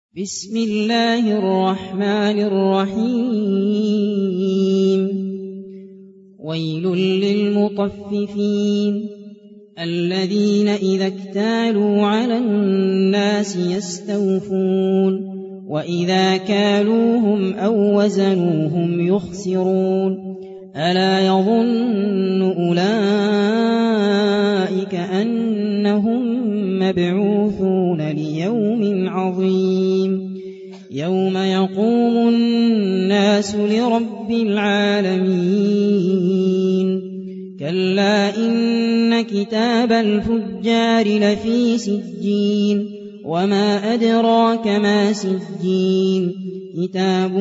بسم الله الرحمن الرحيم ويل للمطففين الذين إذا اكتالوا على الناس يستوفون وإذا كالوهم أو وزنوهم يخسرون ألا يظن أولئك أنهم مبعوثون ليوم عظيم يوم يقوم الناس لرب العالمين كلا إن كتاب الفجار لفي سجين وما أدراك ما سجين كتاب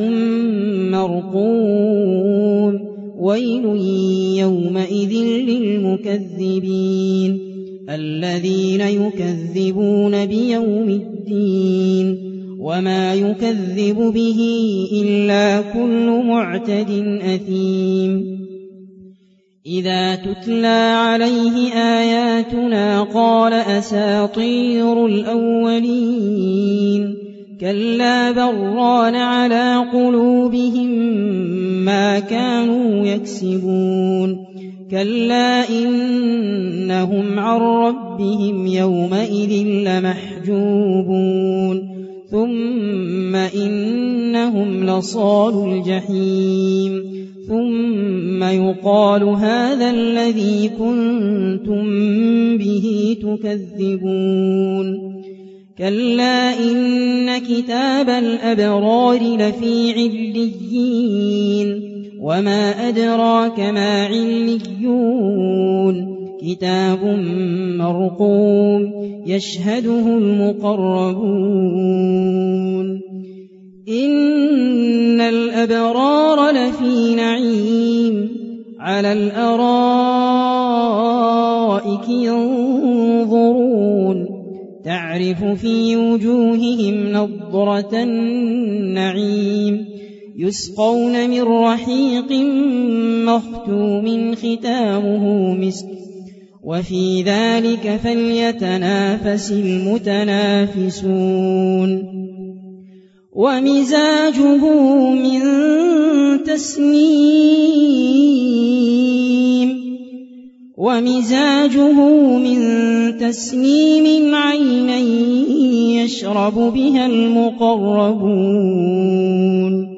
مرقوم ويل يومئذ للمكذبين الذين يكذبون بيوم الدين وما يكذب به إلا كل معتد أثيم إذا تتلى عليه آياتنا قال أساطير الأولين كلا بران على قلوبهم ما كانوا يكسبون كلا إنهم عن ربهم يومئذ لمحجوبون ثم إنهم لصالو الجحيم ثم يقال هذا الذي كنتم به تكذبون كلا إن كتاب الأبرار لفي عليين وما أدراك ما عليون كتاب مرقوم يشهده المقربون إن الأبرار لفي نعيم على الأرائك ينظرون تعرف في وجوههم نضرة النعيم يسقون من رحيق مختوم ختامه مسك وفي ذلك فليتنافس المتنافسون ومزاجه من تسنيم عينا يشرب بها المقربون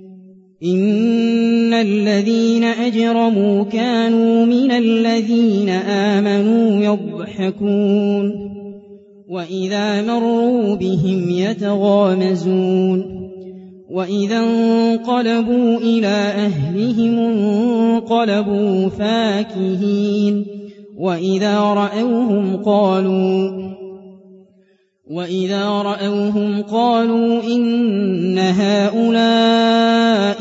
إن الذين أجرموا كانوا من الذين آمنوا يضحكون وإذا مروا بهم يتغامزون وإذا انقلبوا إلى أهلهم انقلبوا فاكهين وإذا رأوهم قالوا إن هؤلاء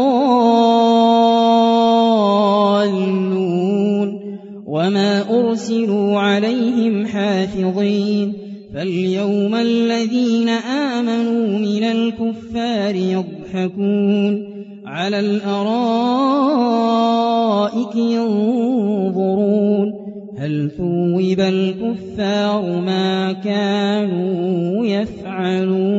لضالون وما أرسلوا عليهم حافظين فاليوم الذين آمنوا من الكفار يضحكون على الأرائك ينظرون هل ثوب الكفار ما كانوا يفعلون